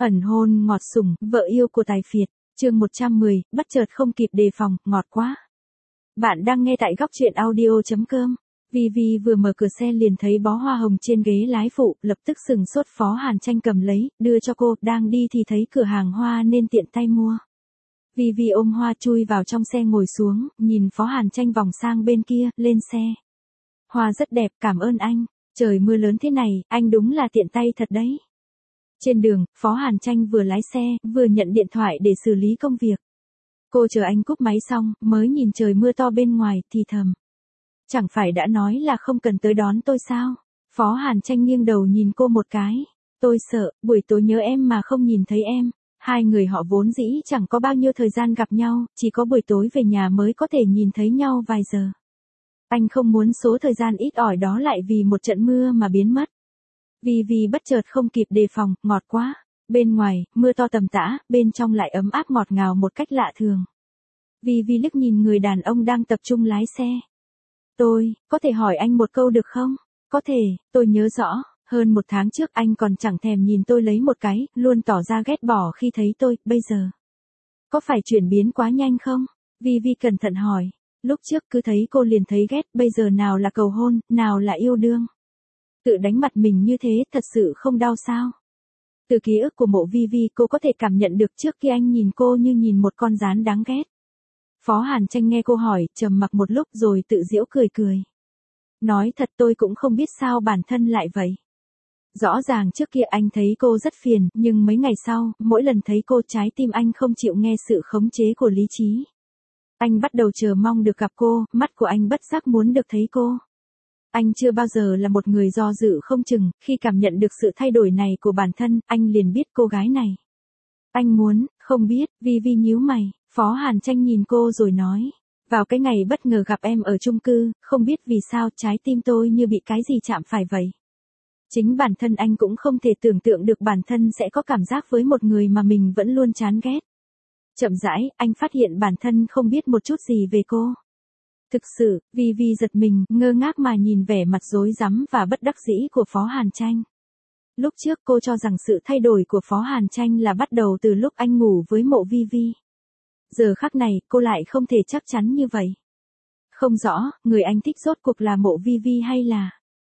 Ẩn hôn ngọt sủng, vợ yêu của Tài Phiệt, chương 110, bất chợt không kịp đề phòng, ngọt quá. Bạn đang nghe tại góc truyện audio.com. Vivi vừa mở cửa xe liền thấy bó hoa hồng trên ghế lái phụ, lập tức sừng sốt. Phó Hàn Tranh cầm lấy, đưa cho cô, đang đi thì thấy cửa hàng hoa nên tiện tay mua. Vivi ôm hoa chui vào trong xe ngồi xuống, nhìn Phó Hàn Tranh vòng sang bên kia, lên xe. Hoa rất đẹp, cảm ơn anh, trời mưa lớn thế này, anh đúng là tiện tay thật đấy. Trên đường, Phó Hàn Tranh vừa lái xe, vừa nhận điện thoại để xử lý công việc. Cô chờ anh cúp máy xong, mới nhìn trời mưa to bên ngoài, thì thầm. Chẳng phải đã nói là không cần tới đón tôi sao? Phó Hàn Tranh nghiêng đầu nhìn cô một cái. Tôi sợ, buổi tối nhớ em mà không nhìn thấy em. Hai người họ vốn dĩ chẳng có bao nhiêu thời gian gặp nhau, chỉ có buổi tối về nhà mới có thể nhìn thấy nhau vài giờ. Anh không muốn số thời gian ít ỏi đó lại vì một trận mưa mà biến mất. Vì bất chợt không kịp đề phòng, ngọt quá. Bên ngoài, mưa to tầm tã, bên trong lại ấm áp ngọt ngào một cách lạ thường. Vì liếc nhìn người đàn ông đang tập trung lái xe. Tôi, có thể hỏi anh một câu được không? Có thể, tôi nhớ rõ, hơn 1 tháng trước anh còn chẳng thèm nhìn tôi lấy một cái, luôn tỏ ra ghét bỏ khi thấy tôi, bây giờ. Có phải chuyển biến quá nhanh không? Vì cẩn thận hỏi. Lúc trước cứ thấy cô liền thấy ghét, bây giờ nào là cầu hôn, nào là yêu đương. Tự đánh mặt mình như thế, thật sự không đau sao? Từ ký ức của mộ Vi, cô có thể cảm nhận được trước khi anh nhìn cô như nhìn một con gián đáng ghét. Phó Hàn Tranh nghe cô hỏi, trầm mặc một lúc rồi tự giễu cười. Nói thật tôi cũng không biết sao bản thân lại vậy. Rõ ràng trước kia anh thấy cô rất phiền, nhưng mấy ngày sau, mỗi lần thấy cô trái tim anh không chịu nghe sự khống chế của lý trí. Anh bắt đầu chờ mong được gặp cô, mắt của anh bất giác muốn được thấy cô. Anh chưa bao giờ là một người do dự không chừng, khi cảm nhận được sự thay đổi này của bản thân, anh liền biết cô gái này. Anh muốn, không biết, Vi nhíu mày, Phó Hàn Tranh nhìn cô rồi nói. Vào cái ngày bất ngờ gặp em ở chung cư, không biết vì sao trái tim tôi như bị cái gì chạm phải vậy. Chính bản thân anh cũng không thể tưởng tượng được bản thân sẽ có cảm giác với một người mà mình vẫn luôn chán ghét. Chậm rãi, anh phát hiện bản thân không biết một chút gì về cô. Thực sự, Vi giật mình, ngơ ngác mà nhìn vẻ mặt rối rắm và bất đắc dĩ của Phó Hàn Tranh. Lúc trước cô cho rằng sự thay đổi của Phó Hàn Tranh là bắt đầu từ lúc anh ngủ với mộ Vi. Giờ khắc này, cô lại không thể chắc chắn như vậy. Không rõ, người anh thích rốt cuộc là mộ Vi hay là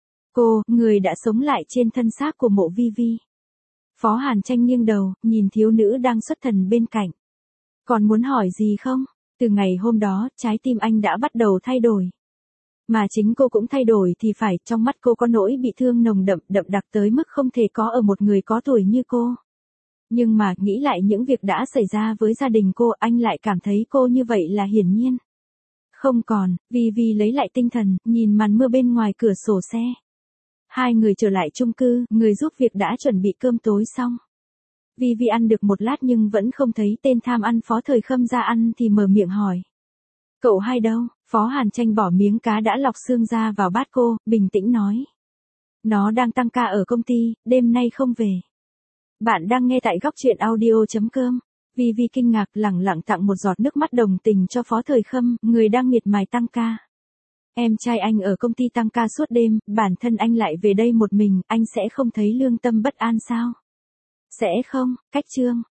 cô, người đã sống lại trên thân xác của mộ Vi. Phó Hàn Tranh nghiêng đầu, nhìn thiếu nữ đang xuất thần bên cạnh. Còn muốn hỏi gì không? Từ ngày hôm đó, trái tim anh đã bắt đầu thay đổi. Mà chính cô cũng thay đổi thì phải, trong mắt cô có nỗi bị thương nồng đậm đặc tới mức không thể có ở một người có tuổi như cô. Nhưng mà, nghĩ lại những việc đã xảy ra với gia đình cô, anh lại cảm thấy cô như vậy là hiển nhiên. Không còn, Vi lấy lại tinh thần, nhìn màn mưa bên ngoài cửa sổ xe. Hai người trở lại chung cư, người giúp việc đã chuẩn bị cơm tối xong. Vi ăn được một lát nhưng vẫn không thấy tên tham ăn Phó Thời Khâm ra ăn thì mở miệng hỏi. Cậu hai đâu? Phó Hàn Tranh bỏ miếng cá đã lọc xương ra vào bát cô, bình tĩnh nói. Nó đang tăng ca ở công ty, đêm nay không về. Bạn đang nghe tại góc truyện audio.com. Vi kinh ngạc lẳng lặng tặng một giọt nước mắt đồng tình cho Phó Thời Khâm, người đang miệt mài tăng ca. Em trai anh ở công ty tăng ca suốt đêm, bản thân anh lại về đây một mình, anh sẽ không thấy lương tâm bất an sao? Sẽ không, cách chương.